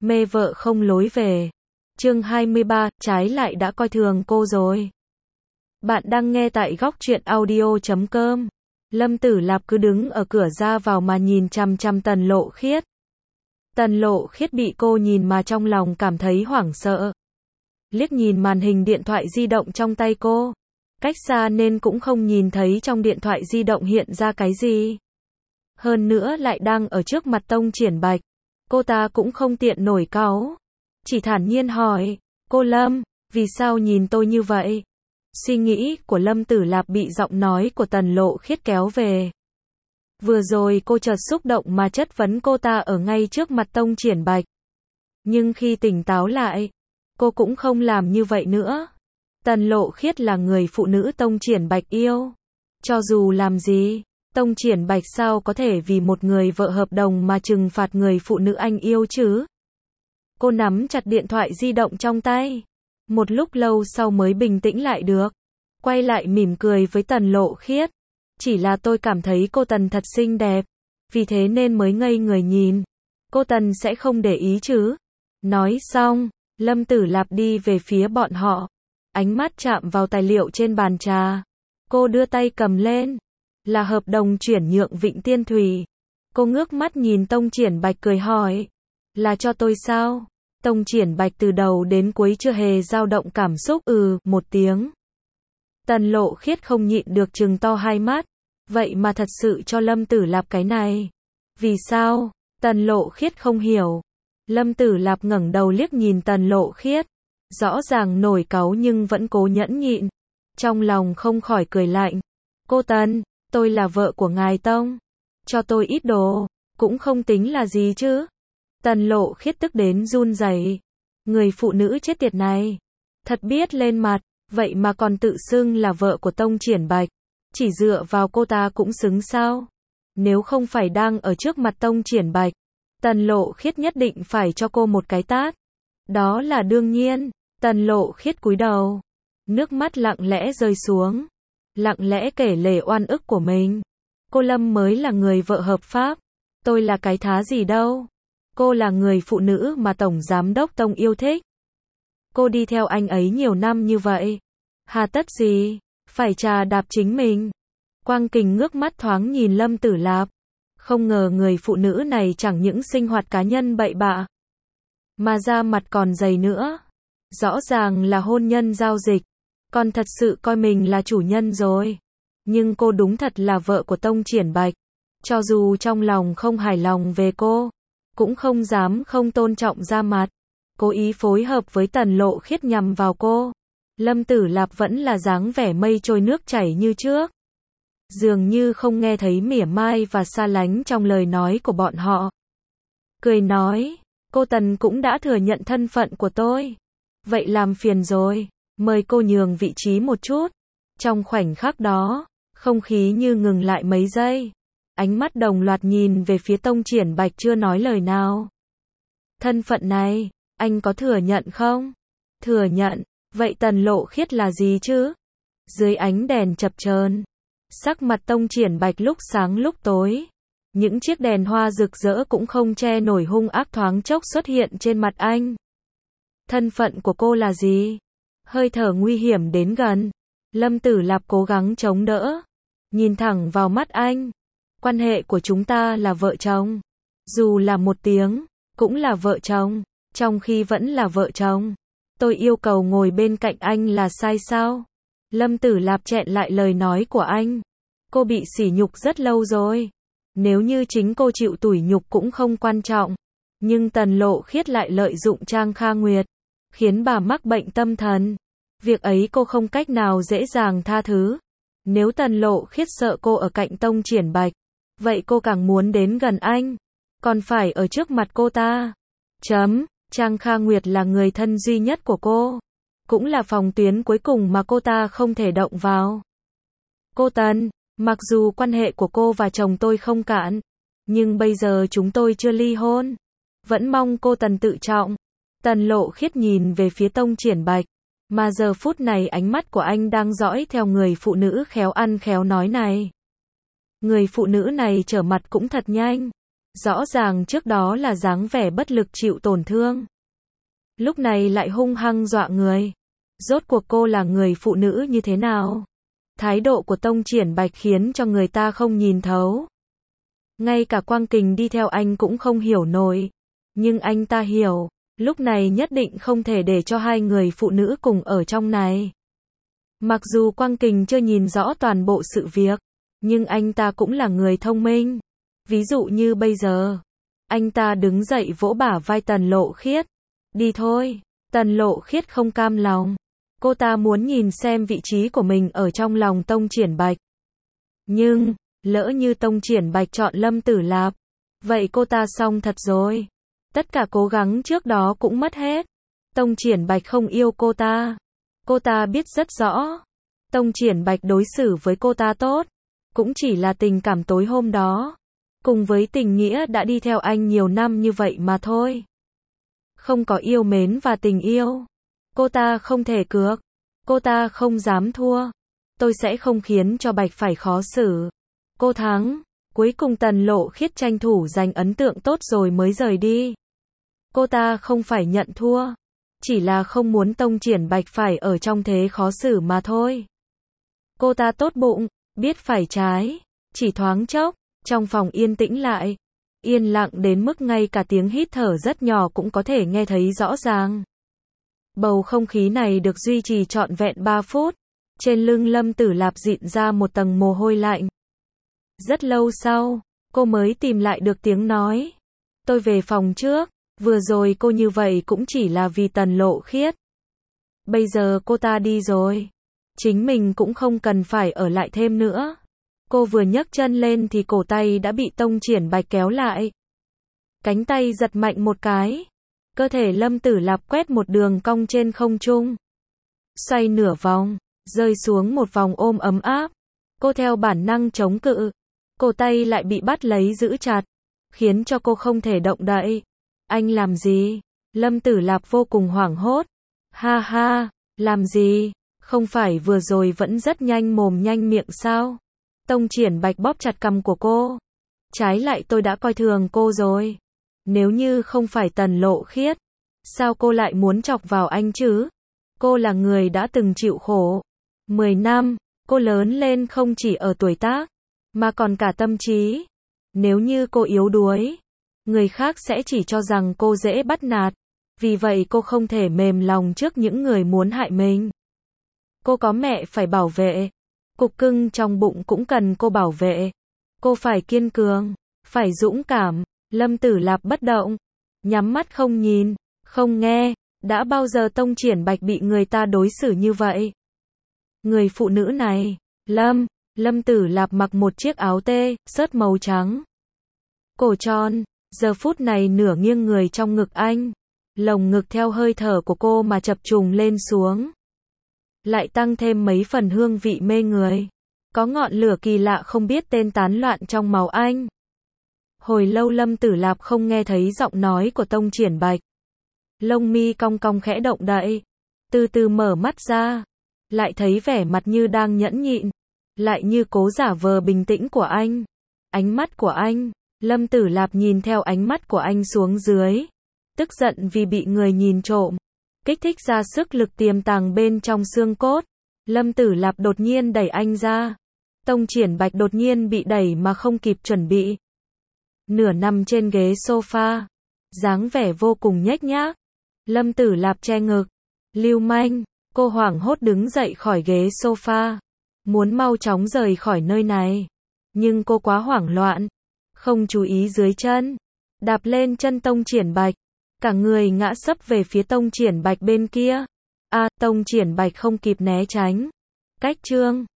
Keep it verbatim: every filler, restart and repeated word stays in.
mê vợ không lối về. Chương hai mươi ba, trái lại đã coi thường cô rồi. Bạn đang nghe tại góc truyện audio chấm com. Lâm Tử Lạp cứ đứng ở cửa ra vào mà nhìn chằm chằm Tần Lộ Khiết. Tần Lộ Khiết bị cô nhìn mà trong lòng cảm thấy hoảng sợ. Liếc nhìn màn hình điện thoại di động trong tay cô. Cách xa nên cũng không nhìn thấy trong điện thoại di động hiện ra cái gì. Hơn nữa lại đang ở trước mặt Tông Triển Bạch. Cô ta cũng không tiện nổi cáu. Chỉ thản nhiên hỏi, cô Lâm, vì sao nhìn tôi như vậy? Suy nghĩ của Lâm Tử Lạp bị giọng nói của Tần Lộ Khiết kéo về. Vừa rồi cô chợt xúc động mà chất vấn cô ta ở ngay trước mặt Tông Triển Bạch. Nhưng khi tỉnh táo lại, cô cũng không làm như vậy nữa. Tần Lộ Khiết là người phụ nữ Tông Triển Bạch yêu. Cho dù làm gì, Tông Triển Bạch sao có thể vì một người vợ hợp đồng mà trừng phạt người phụ nữ anh yêu chứ? Cô nắm chặt điện thoại di động trong tay. Một lúc lâu sau mới bình tĩnh lại được. Quay lại mỉm cười với Tần Lộ Khiết. Chỉ là tôi cảm thấy cô Tần thật xinh đẹp. Vì thế nên mới ngây người nhìn. Cô Tần sẽ không để ý chứ? Nói xong, Lâm Tử Lạp đi về phía bọn họ. Ánh mắt chạm vào tài liệu trên bàn trà. Cô đưa tay cầm lên. Là hợp đồng chuyển nhượng Vịnh Tiên Thủy. Cô ngước mắt nhìn Tông Triển Bạch cười hỏi. Là cho tôi sao? Tông Triển Bạch từ đầu đến cuối chưa hề dao động cảm xúc, ừ, một tiếng. Tần Lộ Khiết không nhịn được trừng to hai mắt. Vậy mà thật sự cho Lâm Tử Lạp cái này. Vì sao? Tần Lộ Khiết không hiểu. Lâm Tử Lạp ngẩng đầu liếc nhìn Tần Lộ Khiết. Rõ ràng nổi cáu nhưng vẫn cố nhẫn nhịn. Trong lòng không khỏi cười lạnh. Cô Tần, tôi là vợ của ngài Tông. Cho tôi ít đồ, cũng không tính là gì chứ. Tần Lộ Khiết tức đến run rẩy. Người phụ nữ chết tiệt này. Thật biết lên mặt, vậy mà còn tự xưng là vợ của Tông Triển Bạch. Chỉ dựa vào cô ta cũng xứng sao? Nếu không phải đang ở trước mặt Tông Triển Bạch, Tần Lộ Khiết nhất định phải cho cô một cái tát. Đó là đương nhiên. Tần Lộ Khiết cúi đầu. Nước mắt lặng lẽ rơi xuống. Lặng lẽ kể lể oan ức của mình. Cô Lâm mới là người vợ hợp pháp. Tôi là cái thá gì đâu. Cô là người phụ nữ mà Tổng Giám đốc Tông yêu thích. Cô đi theo anh ấy nhiều năm như vậy. Hà tất gì? Phải trà đạp chính mình. Quang Kình ngước mắt thoáng nhìn Lâm Tử Lạp. Không ngờ người phụ nữ này chẳng những sinh hoạt cá nhân bậy bạ. Mà da mặt còn dày nữa. Rõ ràng là hôn nhân giao dịch. Còn thật sự coi mình là chủ nhân rồi. Nhưng cô đúng thật là vợ của Tông Triển Bạch. Cho dù trong lòng không hài lòng về cô, cũng không dám không tôn trọng ra mặt. Cố ý phối hợp với Tần Lộ Khiết nhằm vào cô. Lâm Tử Lạp vẫn là dáng vẻ mây trôi nước chảy như trước. Dường như không nghe thấy mỉa mai và xa lánh trong lời nói của bọn họ. Cười nói, cô Tần cũng đã thừa nhận thân phận của tôi. Vậy làm phiền rồi, mời cô nhường vị trí một chút. Trong khoảnh khắc đó, không khí như ngừng lại mấy giây. Ánh mắt đồng loạt nhìn về phía Tông Triển Bạch chưa nói lời nào. Thân phận này, anh có thừa nhận không? Thừa nhận, vậy Tần Lộ Khiết là gì chứ? Dưới ánh đèn chập chờn, sắc mặt Tông Triển Bạch lúc sáng lúc tối. Những chiếc đèn hoa rực rỡ cũng không che nổi hung ác thoáng chốc xuất hiện trên mặt anh. Thân phận của cô là gì? Hơi thở nguy hiểm đến gần. Lâm Tử Lạp cố gắng chống đỡ. Nhìn thẳng vào mắt anh. Quan hệ của chúng ta là vợ chồng. Dù là một tiếng, cũng là vợ chồng. Trong khi vẫn là vợ chồng. Tôi yêu cầu ngồi bên cạnh anh là sai sao? Lâm Tử Lạp chẹn lại lời nói của anh. Cô bị sỉ nhục rất lâu rồi. Nếu như chính cô chịu tủi nhục cũng không quan trọng. Nhưng Tần Lộ Khiết lại lợi dụng Trang Kha Nguyệt. Khiến bà mắc bệnh tâm thần. Việc ấy cô không cách nào dễ dàng tha thứ. Nếu Tần Lộ Khiết sợ cô ở cạnh Tông Triển Bạch, vậy cô càng muốn đến gần anh. Còn phải ở trước mặt cô ta. Chấm, Trang Kha Nguyệt là người thân duy nhất của cô. Cũng là phòng tuyến cuối cùng mà cô ta không thể động vào. Cô Tần, mặc dù quan hệ của cô và chồng tôi không cạn, nhưng bây giờ chúng tôi chưa ly hôn. Vẫn mong cô Tần tự trọng. Tần Lộ Khiết nhìn về phía Tông Triển Bạch. Mà giờ phút này ánh mắt của anh đang dõi theo người phụ nữ khéo ăn khéo nói này. Người phụ nữ này trở mặt cũng thật nhanh. Rõ ràng trước đó là dáng vẻ bất lực chịu tổn thương. Lúc này lại hung hăng dọa người. Rốt cuộc cô là người phụ nữ như thế nào? Thái độ của Tông Triển Bạch khiến cho người ta không nhìn thấu. Ngay cả Quang Kình đi theo anh cũng không hiểu nổi. Nhưng anh ta hiểu, lúc này nhất định không thể để cho hai người phụ nữ cùng ở trong này. Mặc dù Quang Kình chưa nhìn rõ toàn bộ sự việc, nhưng anh ta cũng là người thông minh. Ví dụ như bây giờ, anh ta đứng dậy vỗ bả vai Tần Lộ Khiết. Đi thôi. Tần Lộ Khiết không cam lòng. Cô ta muốn nhìn xem vị trí của mình ở trong lòng Tông Triển Bạch. Nhưng, lỡ như Tông Triển Bạch chọn Lâm Tử Lạp, vậy cô ta xong thật rồi. Tất cả cố gắng trước đó cũng mất hết. Tông Triển Bạch không yêu cô ta. Cô ta biết rất rõ. Tông Triển Bạch đối xử với cô ta tốt, cũng chỉ là tình cảm tối hôm đó. Cùng với tình nghĩa đã đi theo anh nhiều năm như vậy mà thôi. Không có yêu mến và tình yêu. Cô ta không thể cược. Cô ta không dám thua. Tôi sẽ không khiến cho Bạch phải khó xử. Cô thắng. Cuối cùng Tần Lộ Khiết tranh thủ giành ấn tượng tốt rồi mới rời đi. Cô ta không phải nhận thua. Chỉ là không muốn Tông Triển Bạch phải ở trong thế khó xử mà thôi. Cô ta tốt bụng, biết phải trái. Chỉ thoáng chốc, trong phòng yên tĩnh lại. Yên lặng đến mức ngay cả tiếng hít thở rất nhỏ cũng có thể nghe thấy rõ ràng. Bầu không khí này được duy trì trọn vẹn ba phút. Trên lưng Lâm Tử Lạp dịn ra một tầng mồ hôi lạnh. Rất lâu sau, cô mới tìm lại được tiếng nói. Tôi về phòng trước. Vừa rồi cô như vậy cũng chỉ là vì Tần Lộ Khiết. Bây giờ cô ta đi rồi. Chính mình cũng không cần phải ở lại thêm nữa. Cô vừa nhấc chân lên thì cổ tay đã bị Tông Triển Bạch kéo lại. Cánh tay giật mạnh một cái. Cơ thể Lâm Tử Lạp quét một đường cong trên không trung. Xoay nửa vòng, rơi xuống một vòng ôm ấm áp. Cô theo bản năng chống cự. Cổ tay lại bị bắt lấy giữ chặt, khiến cho cô không thể động đậy. Anh làm gì? Lâm Tử Lạp vô cùng hoảng hốt. Ha ha, làm gì? Không phải vừa rồi vẫn rất nhanh mồm nhanh miệng sao? Tông Triển Bạch bóp chặt cằm của cô. Trái lại tôi đã coi thường cô rồi. Nếu như không phải Tần Lộ Khiết, sao cô lại muốn chọc vào anh chứ? Cô là người đã từng chịu khổ. Mười năm, cô lớn lên không chỉ ở tuổi tác, mà còn cả tâm trí. Nếu như cô yếu đuối, người khác sẽ chỉ cho rằng cô dễ bắt nạt. Vì vậy cô không thể mềm lòng trước những người muốn hại mình. Cô có mẹ phải bảo vệ. Cục cưng trong bụng cũng cần cô bảo vệ. Cô phải kiên cường, phải dũng cảm. Lâm Tử Lạp bất động, nhắm mắt không nhìn, không nghe. Đã bao giờ Tông Triển Bạch bị người ta đối xử như vậy? Người phụ nữ này, Lâm, Lâm Tử Lạp mặc một chiếc áo tê, sớt màu trắng. Cổ tròn, giờ phút này nửa nghiêng người trong ngực anh. Lồng ngực theo hơi thở của cô mà chập trùng lên xuống. Lại tăng thêm mấy phần hương vị mê người. Có ngọn lửa kỳ lạ không biết tên tán loạn trong máu anh. Hồi lâu Lâm Tử Lạp không nghe thấy giọng nói của Tông Triển Bạch. Lông mi cong cong khẽ động đậy. Từ từ mở mắt ra. Lại thấy vẻ mặt như đang nhẫn nhịn. Lại như cố giả vờ bình tĩnh của anh. Ánh mắt của anh. Lâm Tử Lạp nhìn theo ánh mắt của anh xuống dưới. Tức giận vì bị người nhìn trộm. Kích thích ra sức lực tiềm tàng bên trong xương cốt. Lâm Tử Lạp đột nhiên đẩy anh ra. Tông Triển Bạch đột nhiên bị đẩy mà không kịp chuẩn bị. Nửa nằm trên ghế sofa. Dáng vẻ vô cùng nhếch nhác. Lâm Tử Lạp che ngực. Lưu manh. Cô hoảng hốt đứng dậy khỏi ghế sofa. Muốn mau chóng rời khỏi nơi này. Nhưng cô quá hoảng loạn. Không chú ý dưới chân. Đạp lên chân Tông Triển Bạch. Cả người ngã sấp về phía Tông Triển Bạch bên kia. A, à, Tông Triển Bạch không kịp né tránh. Cách chương.